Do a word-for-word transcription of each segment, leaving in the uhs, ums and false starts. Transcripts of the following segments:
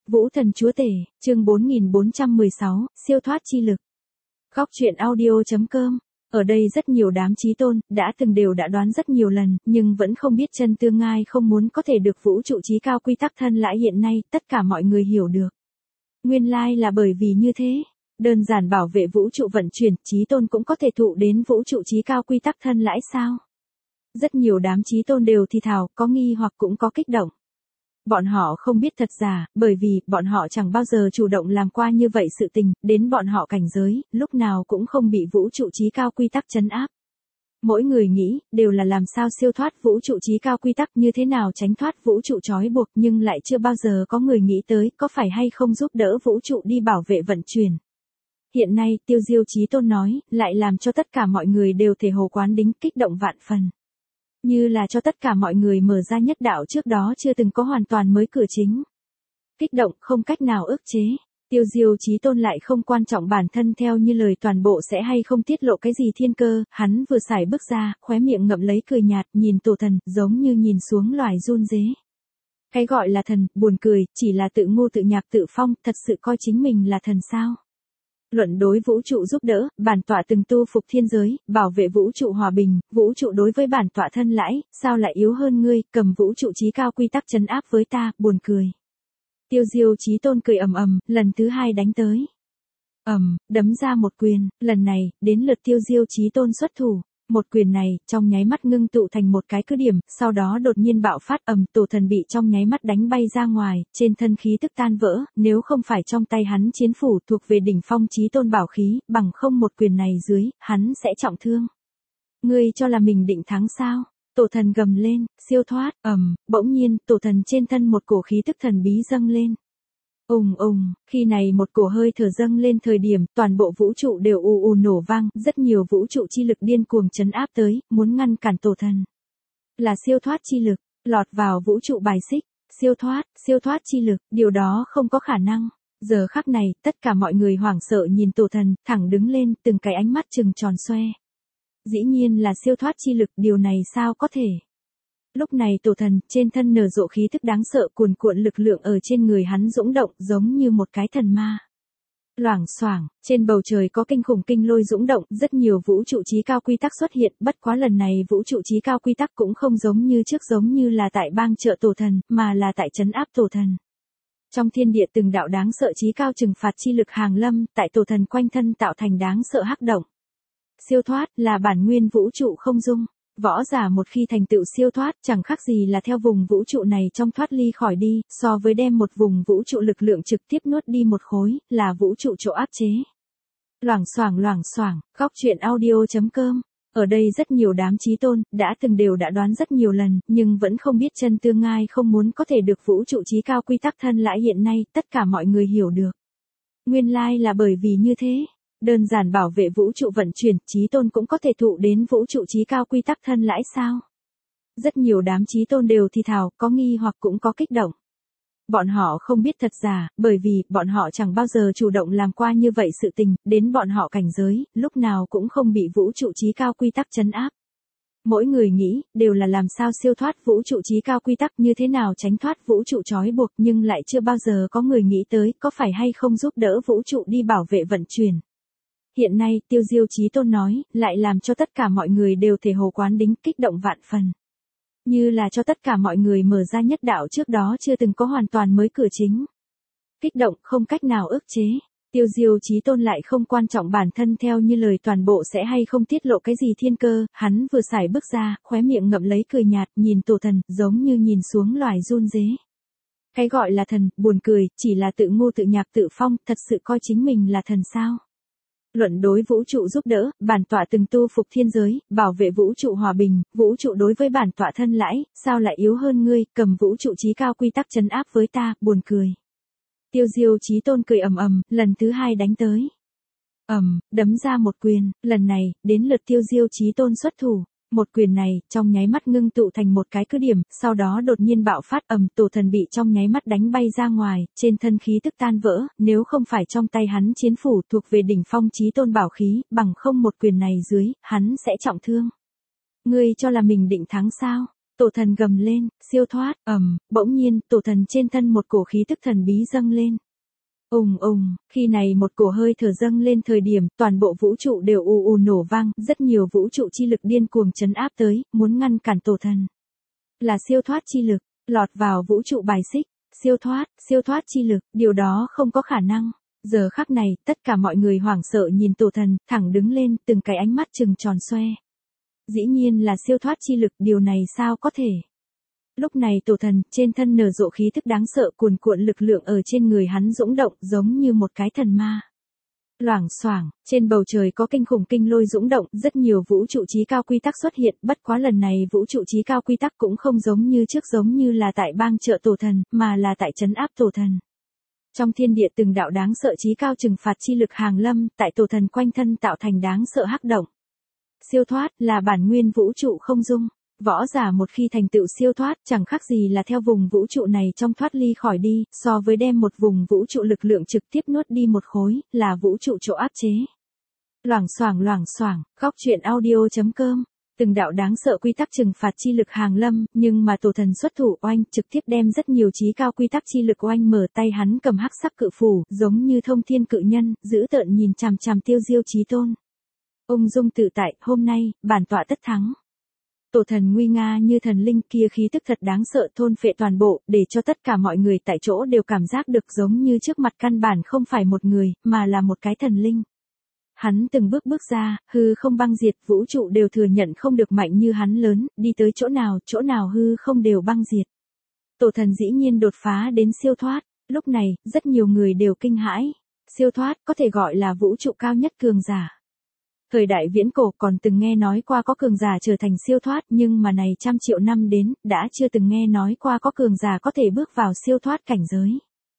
Vũ Thần Chúa Tể, chương bốn nghìn bốn trăm mười sáu, siêu thoát chi lực. Góc truyện audio.com. Ở đây rất nhiều đám chí tôn, đã từng đều đã đoán rất nhiều lần, nhưng vẫn không biết chân tương ai không muốn có thể được vũ trụ chí cao quy tắc thân lãi hiện nay, tất cả mọi người hiểu được. Nguyên lai là bởi vì như thế. Đơn giản bảo vệ vũ trụ vận chuyển, chí tôn cũng có thể thụ đến vũ trụ chí cao quy tắc thân lãi sao? Rất nhiều đám chí tôn đều thì thào, có nghi hoặc cũng có kích động. Bọn họ không biết thật giả, bởi vì bọn họ chẳng bao giờ chủ động làm qua như vậy sự tình, đến bọn họ cảnh giới, lúc nào cũng không bị vũ trụ chí cao quy tắc trấn áp. Mỗi người nghĩ, đều là làm sao siêu thoát vũ trụ chí cao quy tắc, như thế nào tránh thoát vũ trụ trói buộc, nhưng lại chưa bao giờ có người nghĩ tới, có phải hay không giúp đỡ vũ trụ đi bảo vệ vận chuyển. Hiện nay, Tiêu Diêu Chí Tôn nói, lại làm cho tất cả mọi người đều thể hồ quán đính, kích động vạn phần. Như là cho tất cả mọi người mở ra nhất đạo trước đó chưa từng có hoàn toàn mới cửa chính. Kích động không cách nào ức chế. Tiêu Diêu Chí Tôn lại không quan trọng bản thân theo như lời toàn bộ sẽ hay không tiết lộ cái gì thiên cơ, hắn vừa xài bước ra, khóe miệng ngậm lấy cười nhạt, nhìn tổ thần, giống như nhìn xuống loài run rế. Cái gọi là thần, buồn cười, chỉ là tự ngu tự nhạc tự phong, thật sự coi chính mình là thần sao. Luận đối vũ trụ giúp đỡ, bản tọa từng tu phục thiên giới, bảo vệ vũ trụ hòa bình, vũ trụ đối với bản tọa thân lãi, sao lại yếu hơn ngươi, cầm vũ trụ chí cao quy tắc trấn áp với ta, buồn cười. Tiêu Diêu Chí Tôn cười ầm ầm, lần thứ hai đánh tới. Ầm, đấm ra một quyền, lần này, đến lượt Tiêu Diêu Chí Tôn xuất thủ. Một quyền này, trong nháy mắt ngưng tụ thành một cái cứ điểm, sau đó đột nhiên bạo phát ầm, tổ thần bị trong nháy mắt đánh bay ra ngoài, trên thân khí tức tan vỡ, nếu không phải trong tay hắn chiến phủ thuộc về đỉnh phong chí tôn bảo khí, bằng không một quyền này dưới, hắn sẽ trọng thương. Ngươi cho là mình định thắng sao? Tổ thần gầm lên, siêu thoát, ầm, bỗng nhiên, tổ thần trên thân một cổ khí tức thần bí dâng lên. Ùng ùng, khi này một cổ hơi thở dâng lên thời điểm, toàn bộ vũ trụ đều ù ù nổ vang, rất nhiều vũ trụ chi lực điên cuồng trấn áp tới, muốn ngăn cản tổ thần. Là siêu thoát chi lực, lọt vào vũ trụ bài xích, siêu thoát, siêu thoát chi lực, điều đó không có khả năng. Giờ khắc này, tất cả mọi người hoảng sợ nhìn tổ thần, thẳng đứng lên, từng cái ánh mắt trừng tròn xoe. Dĩ nhiên là siêu thoát chi lực, điều này sao có thể? Lúc này tổ thần, trên thân nở rộ khí thức đáng sợ, cuồn cuộn lực lượng ở trên người hắn dũng động, giống như một cái thần ma. Loảng xoảng, trên bầu trời có kinh khủng kinh lôi dũng động, rất nhiều vũ trụ chí cao quy tắc xuất hiện, bất quá lần này vũ trụ chí cao quy tắc cũng không giống như trước, giống như là tại bang trợ tổ thần, mà là tại trấn áp tổ thần. Trong thiên địa từng đạo đáng sợ chí cao trừng phạt chi lực hàng lâm, tại tổ thần quanh thân tạo thành đáng sợ hắc động. Siêu thoát, là bản nguyên vũ trụ không dung. Võ giả một khi thành tựu siêu thoát, chẳng khác gì là theo vùng vũ trụ này trong thoát ly khỏi đi, so với đem một vùng vũ trụ lực lượng trực tiếp nuốt đi một khối, là vũ trụ chỗ áp chế. Loảng xoảng loảng xoảng, góc truyện audio.com. Ở đây rất nhiều đám chí tôn, đã từng đều đã đoán rất nhiều lần, nhưng vẫn không biết chân tương ai không muốn có thể được vũ trụ chí cao quy tắc thân lãi hiện nay, tất cả mọi người hiểu được. Nguyên lai là bởi vì như thế. Đơn giản bảo vệ vũ trụ vận chuyển, chí tôn cũng có thể thụ đến vũ trụ chí cao quy tắc thân lãi sao? Rất nhiều đám chí tôn đều thì thào, có nghi hoặc cũng có kích động. Bọn họ không biết thật giả, bởi vì bọn họ chẳng bao giờ chủ động làm qua như vậy sự tình, đến bọn họ cảnh giới, lúc nào cũng không bị vũ trụ chí cao quy tắc trấn áp. Mỗi người nghĩ, đều là làm sao siêu thoát vũ trụ chí cao quy tắc, như thế nào tránh thoát vũ trụ trói buộc, nhưng lại chưa bao giờ có người nghĩ tới, có phải hay không giúp đỡ vũ trụ đi bảo vệ vận chuyển. Hiện nay, Tiêu Diêu Chí Tôn nói, lại làm cho tất cả mọi người đều thể hồ quán đính, kích động vạn phần. Như là cho tất cả mọi người mở ra nhất đạo trước đó chưa từng có hoàn toàn mới cửa chính. Kích động không cách nào ức chế. Tiêu Diêu Chí Tôn lại không quan trọng bản thân theo như lời toàn bộ sẽ hay không tiết lộ cái gì thiên cơ, hắn vừa xài bước ra, khóe miệng ngậm lấy cười nhạt, nhìn tổ thần, giống như nhìn xuống loài run rế. Cái gọi là thần, buồn cười, chỉ là tự ngu tự nhạc tự phong, thật sự coi chính mình là thần sao. Luận đối vũ trụ giúp đỡ, bản tọa từng tu phục thiên giới, bảo vệ vũ trụ hòa bình, vũ trụ đối với bản tọa thân lãi, sao lại yếu hơn ngươi, cầm vũ trụ chí cao quy tắc trấn áp với ta, buồn cười. Tiêu Diêu Chí Tôn cười ầm ầm, lần thứ hai đánh tới. Ầm, đấm ra một quyền, lần này, đến lượt Tiêu Diêu Chí Tôn xuất thủ. Một quyền này, trong nháy mắt ngưng tụ thành một cái cứ điểm, sau đó đột nhiên bạo phát ầm, tổ thần bị trong nháy mắt đánh bay ra ngoài, trên thân khí tức tan vỡ, nếu không phải trong tay hắn chiến phủ thuộc về đỉnh phong chí tôn bảo khí, bằng không một quyền này dưới, hắn sẽ trọng thương. Ngươi cho là mình định thắng sao? Tổ thần gầm lên, siêu thoát, ầm, bỗng nhiên, tổ thần trên thân một cổ khí tức thần bí dâng lên. Ùng ùng, khi này một cổ hơi thở dâng lên thời điểm, toàn bộ vũ trụ đều ù ù nổ vang, rất nhiều vũ trụ chi lực điên cuồng trấn áp tới, muốn ngăn cản tổ thần. Là siêu thoát chi lực, lọt vào vũ trụ bài xích, siêu thoát, siêu thoát chi lực, điều đó không có khả năng. Giờ khắc này, tất cả mọi người hoảng sợ nhìn tổ thần, thẳng đứng lên, từng cái ánh mắt trừng tròn xoe. Dĩ nhiên là siêu thoát chi lực, điều này sao có thể? Lúc này tổ thần, trên thân nở rộ khí tức đáng sợ cuồn cuộn lực lượng ở trên người hắn dũng động giống như một cái thần ma. Loảng xoảng, trên bầu trời có kinh khủng kinh lôi dũng động, rất nhiều vũ trụ chí cao quy tắc xuất hiện, bất quá lần này vũ trụ chí cao quy tắc cũng không giống như trước giống như là tại bang trợ tổ thần, mà là tại trấn áp tổ thần. Trong thiên địa từng đạo đáng sợ chí cao trừng phạt chi lực hàng lâm, tại tổ thần quanh thân tạo thành đáng sợ hắc động. Siêu thoát là bản nguyên vũ trụ không dung. Võ giả một khi thành tựu siêu thoát chẳng khác gì là theo vùng vũ trụ này trong thoát ly khỏi đi, so với đem một vùng vũ trụ lực lượng trực tiếp nuốt đi một khối, là vũ trụ chỗ áp chế. Loảng xoảng loảng xoảng, góc truyện audio chấm com. Từng đạo đáng sợ quy tắc trừng phạt chi lực hàng lâm, nhưng mà tổ thần xuất thủ oanh trực tiếp đem rất nhiều chí cao quy tắc chi lực oanh mở tay hắn cầm hắc sắc cự phủ, giống như thông thiên cự nhân, giữ tợn nhìn chằm chằm Tiêu Diêu Chí Tôn. Ung dung tự tại, hôm nay, bản tọa tất thắng. Tổ thần nguy nga như thần linh kia khí tức thật đáng sợ thôn phệ toàn bộ, để cho tất cả mọi người tại chỗ đều cảm giác được giống như trước mặt căn bản không phải một người, mà là một cái thần linh. Hắn từng bước bước ra, hư không băng diệt, vũ trụ đều thừa nhận không được mạnh như hắn lớn, đi tới chỗ nào, chỗ nào hư không đều băng diệt. Tổ thần dĩ nhiên đột phá đến siêu thoát, lúc này, rất nhiều người đều kinh hãi. Siêu thoát có thể gọi là vũ trụ cao nhất cường giả. Thời đại viễn cổ còn từng nghe nói qua có cường giả trở thành siêu thoát, nhưng mà này trăm triệu năm đến, đã chưa từng nghe nói qua có cường giả có thể bước vào siêu thoát cảnh giới.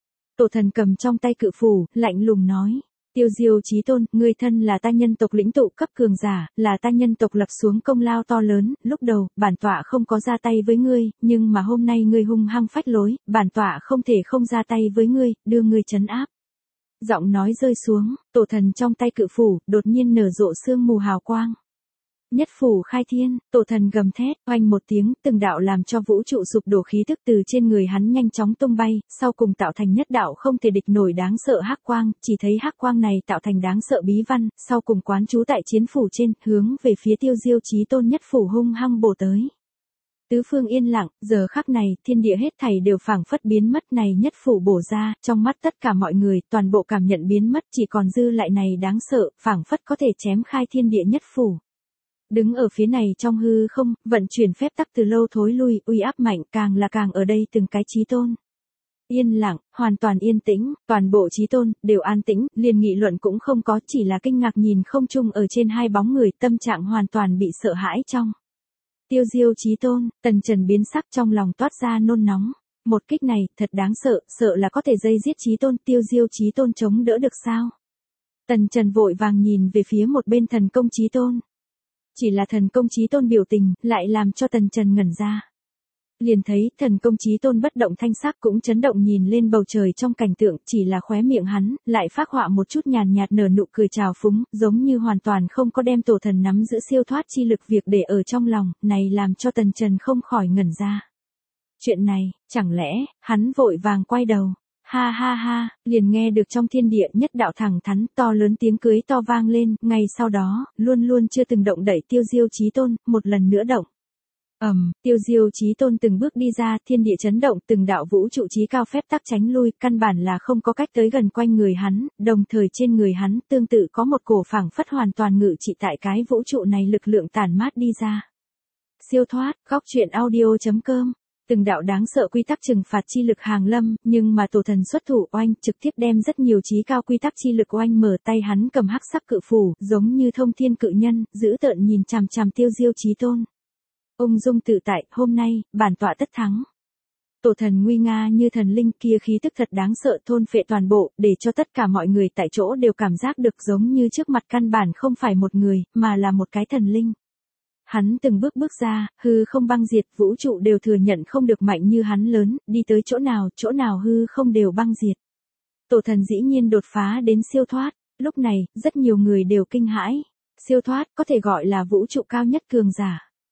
Tổ thần cầm trong tay cự phủ, lạnh lùng nói. Tiêu Diêu Chí Tôn, ngươi thân là ta nhân tộc lĩnh tụ cấp cường giả, là ta nhân tộc lập xuống công lao to lớn, lúc đầu, bản tọa không có ra tay với ngươi, nhưng mà hôm nay ngươi hung hăng phách lối, bản tọa không thể không ra tay với ngươi, đưa ngươi trấn áp. Giọng nói rơi xuống, tổ thần trong tay cự phủ, đột nhiên nở rộ sương mù hào quang. Nhất phủ khai thiên, tổ thần gầm thét, oanh một tiếng, từng đạo làm cho vũ trụ sụp đổ khí tức từ trên người hắn nhanh chóng tung bay, sau cùng tạo thành nhất đạo không thể địch nổi đáng sợ hắc quang, chỉ thấy hắc quang này tạo thành đáng sợ bí văn, sau cùng quán trú tại chiến phủ trên, hướng về phía Tiêu Diêu Chí Tôn nhất phủ hung hăng bổ tới. Tứ phương yên lặng, giờ khắc này, thiên địa hết thảy đều phảng phất biến mất này nhất phủ bổ ra, trong mắt tất cả mọi người, toàn bộ cảm nhận biến mất chỉ còn dư lại này đáng sợ, phảng phất có thể chém khai thiên địa nhất phủ. Đứng ở phía này trong hư không, vận chuyển phép tắc từ lâu thối lui, uy áp mạnh, càng là càng ở đây từng cái chí tôn. Yên lặng, hoàn toàn yên tĩnh, toàn bộ chí tôn, đều an tĩnh, liền nghị luận cũng không có, chỉ là kinh ngạc nhìn không chung ở trên hai bóng người, tâm trạng hoàn toàn bị sợ hãi trong. Tiêu Diêu Chí Tôn, Tần Trần biến sắc trong lòng toát ra nôn nóng. Một kích này, thật đáng sợ, sợ là có thể dây giết Chí Tôn, Tiêu Diêu Chí Tôn chống đỡ được sao? Tần Trần vội vàng nhìn về phía một bên thần công Chí Tôn. Chỉ là thần công Chí Tôn biểu tình, lại làm cho Tần Trần ngẩn ra. Liền thấy, thần công Chí Tôn bất động thanh sắc cũng chấn động nhìn lên bầu trời trong cảnh tượng, chỉ là khóe miệng hắn, lại phác họa một chút nhàn nhạt nở nụ cười trào phúng, giống như hoàn toàn không có đem tổ thần nắm giữ siêu thoát chi lực việc để ở trong lòng, này làm cho Tần Trần không khỏi ngẩn ra. Chuyện này, chẳng lẽ, hắn vội vàng quay đầu. Ha ha ha, liền nghe được trong thiên địa nhất đạo thẳng thắn to lớn tiếng cưới to vang lên, ngay sau đó, luôn luôn chưa từng động đẩy Tiêu Diêu Chí Tôn, một lần nữa động. Ầm, um, Tiêu Diêu Chí Tôn từng bước đi ra, thiên địa chấn động, từng đạo vũ trụ chí cao phép tắc tránh lui, căn bản là không có cách tới gần quanh người hắn, đồng thời trên người hắn tương tự có một cổ phảng phất hoàn toàn ngự trị tại cái vũ trụ này lực lượng tản mát đi ra. Siêu thoát, góc truyện audio chấm com. Từng đạo đáng sợ quy tắc trừng phạt chi lực hàng lâm, nhưng mà tổ thần xuất thủ oanh trực tiếp đem rất nhiều chí cao quy tắc chi lực oanh mở tay hắn cầm hắc sắc cự phủ, giống như thông thiên cự nhân, giữ tợn nhìn chằm chằm Tiêu Diêu Chí Tôn. Ung dung tự tại, hôm nay, bản tọa tất thắng. Tổ thần nguy nga như thần linh kia khí tức thật đáng sợ thôn phệ toàn bộ, để cho tất cả mọi người tại chỗ đều cảm giác được giống như trước mặt căn bản không phải một người, mà là một cái thần linh. Hắn từng bước bước ra, hư không băng diệt, vũ trụ đều thừa nhận không được mạnh như hắn lớn, đi tới chỗ nào, chỗ nào hư không đều băng diệt. Tổ thần dĩ nhiên đột phá đến siêu thoát, lúc này, rất nhiều người đều kinh hãi. Siêu thoát có thể gọi là vũ trụ cao nhất cường giả.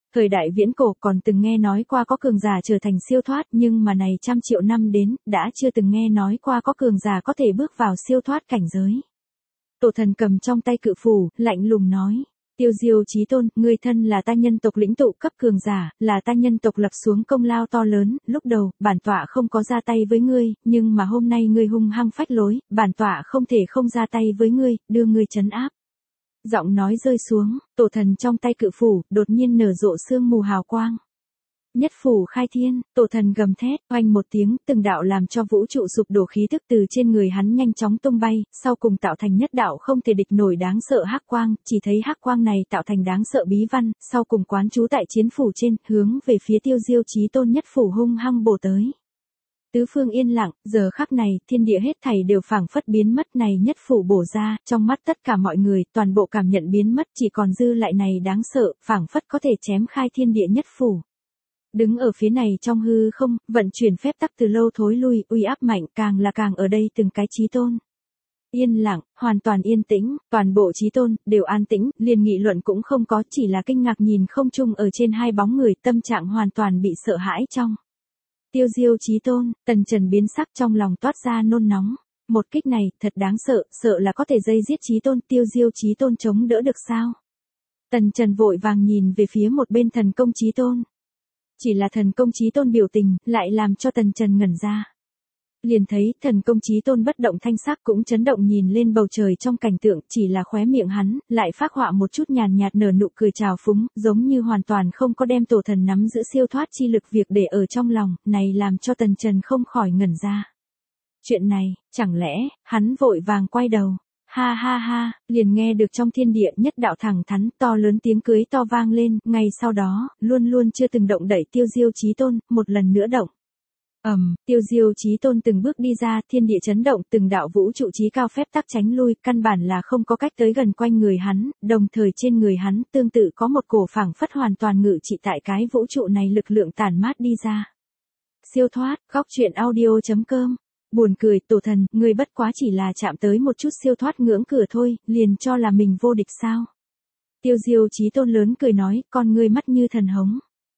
Thời đại viễn cổ còn từng nghe nói qua có cường giả trở thành siêu thoát, nhưng mà này trăm triệu năm đến, đã chưa từng nghe nói qua có cường giả có thể bước vào siêu thoát cảnh giới. Tổ thần cầm trong tay cự phủ, lạnh lùng nói. Tiêu Diêu Chí Tôn, ngươi thân là ta nhân tộc lĩnh tụ cấp cường giả, là ta nhân tộc lập xuống công lao to lớn, lúc đầu, bản tọa không có ra tay với ngươi, nhưng mà hôm nay ngươi hung hăng phách lối, bản tọa không thể không ra tay với ngươi, đưa ngươi trấn áp. Giọng nói rơi xuống, tổ thần trong tay cự phủ, đột nhiên nở rộ sương mù hào quang. Nhất phủ khai thiên, tổ thần gầm thét, oanh một tiếng, từng đạo làm cho vũ trụ sụp đổ khí tức từ trên người hắn nhanh chóng tung bay, sau cùng tạo thành nhất đạo không thể địch nổi đáng sợ hắc quang, chỉ thấy hắc quang này tạo thành đáng sợ bí văn, sau cùng quán trú tại chiến phủ trên, hướng về phía Tiêu Diêu Chí Tôn nhất phủ hung hăng bổ tới. Tứ phương yên lặng, giờ khắc này, thiên địa hết thảy đều phảng phất biến mất, này nhất phủ bổ ra, trong mắt tất cả mọi người, toàn bộ cảm nhận biến mất, chỉ còn dư lại này đáng sợ, phảng phất có thể chém khai thiên địa nhất phủ. Đứng ở phía này trong hư không, vận chuyển phép tắc từ lâu thối lui, uy áp mạnh, càng là càng ở đây từng cái chí tôn. Yên lặng, hoàn toàn yên tĩnh, toàn bộ chí tôn, đều an tĩnh, liền nghị luận cũng không có, chỉ là kinh ngạc nhìn không chung ở trên hai bóng người, tâm trạng hoàn toàn bị sợ hãi trong. Tiêu Diêu Chí Tôn, Tần Trần biến sắc trong lòng toát ra nôn nóng. Một kích này, thật đáng sợ, sợ là có thể dây giết Chí Tôn, Tiêu Diêu Chí Tôn chống đỡ được sao? Tần Trần vội vàng nhìn về phía một bên thần công Chí Tôn. Chỉ là thần công Chí Tôn biểu tình, lại làm cho Tần Trần ngẩn ra. Liền thấy, thần công Chí Tôn bất động thanh sắc cũng chấn động nhìn lên bầu trời trong cảnh tượng, chỉ là khóe miệng hắn, lại phác họa một chút nhàn nhạt nở nụ cười trào phúng, giống như hoàn toàn không có đem tổ thần nắm giữ siêu thoát chi lực việc để ở trong lòng, này làm cho Tần Trần không khỏi ngẩn ra. Chuyện này, chẳng lẽ, hắn vội vàng quay đầu. Ha ha ha, liền nghe được trong thiên địa nhất đạo thẳng thắn to lớn tiếng cưới to vang lên, ngay sau đó, luôn luôn chưa từng động đẩy Tiêu Diêu Chí Tôn, một lần nữa động. Ầm, um, Tiêu Diêu Chí Tôn từng bước đi ra, thiên địa chấn động, từng đạo vũ trụ chí cao phép tắc tránh lui, căn bản là không có cách tới gần quanh người hắn, đồng thời trên người hắn tương tự có một cổ phảng phất hoàn toàn ngự trị tại cái vũ trụ này lực lượng tản mát đi ra. Siêu thoát, góc truyện audio chấm com. Buồn cười, tổ thần, ngươi bất quá chỉ là chạm tới một chút siêu thoát ngưỡng cửa thôi, liền cho là mình vô địch sao? Tiêu Diêu Chí Tôn lớn cười nói, con ngươi mắt như thần hống.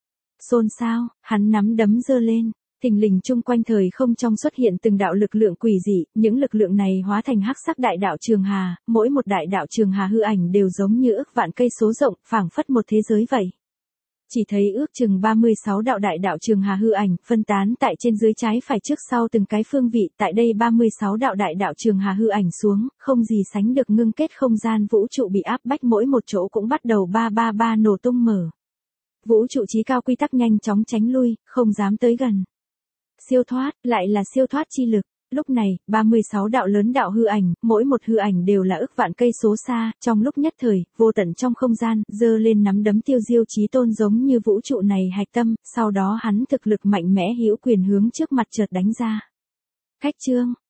Xôn xao, hắn nắm đấm giơ lên. Thình lình chung quanh thời không trong xuất hiện từng đạo lực lượng quỷ dị, những lực lượng này hóa thành hắc sắc đại đạo trường hà, mỗi một đại đạo trường hà hư ảnh đều giống như ước vạn cây số rộng, phảng phất một thế giới vậy. Chỉ thấy ước chừng ba mươi sáu đạo đại đạo trường hà hư ảnh, phân tán tại trên dưới trái phải trước sau từng cái phương vị, tại đây ba mươi sáu đạo đại đạo trường hà hư ảnh xuống, không gì sánh được ngưng kết không gian vũ trụ bị áp bách mỗi một chỗ cũng bắt đầu ba ba ba nổ tung mở. Vũ trụ chí cao quy tắc nhanh chóng tránh lui, không dám tới gần. Siêu thoát, lại là siêu thoát chi lực. Lúc này, ba mươi sáu đạo lớn đạo hư ảnh, mỗi một hư ảnh đều là ức vạn cây số xa, trong lúc nhất thời, vô tận trong không gian, giơ lên nắm đấm Tiêu Diêu Chí Tôn giống như vũ trụ này hạch tâm, sau đó hắn thực lực mạnh mẽ hữu quyền hướng trước mặt chợt đánh ra. Khách chương,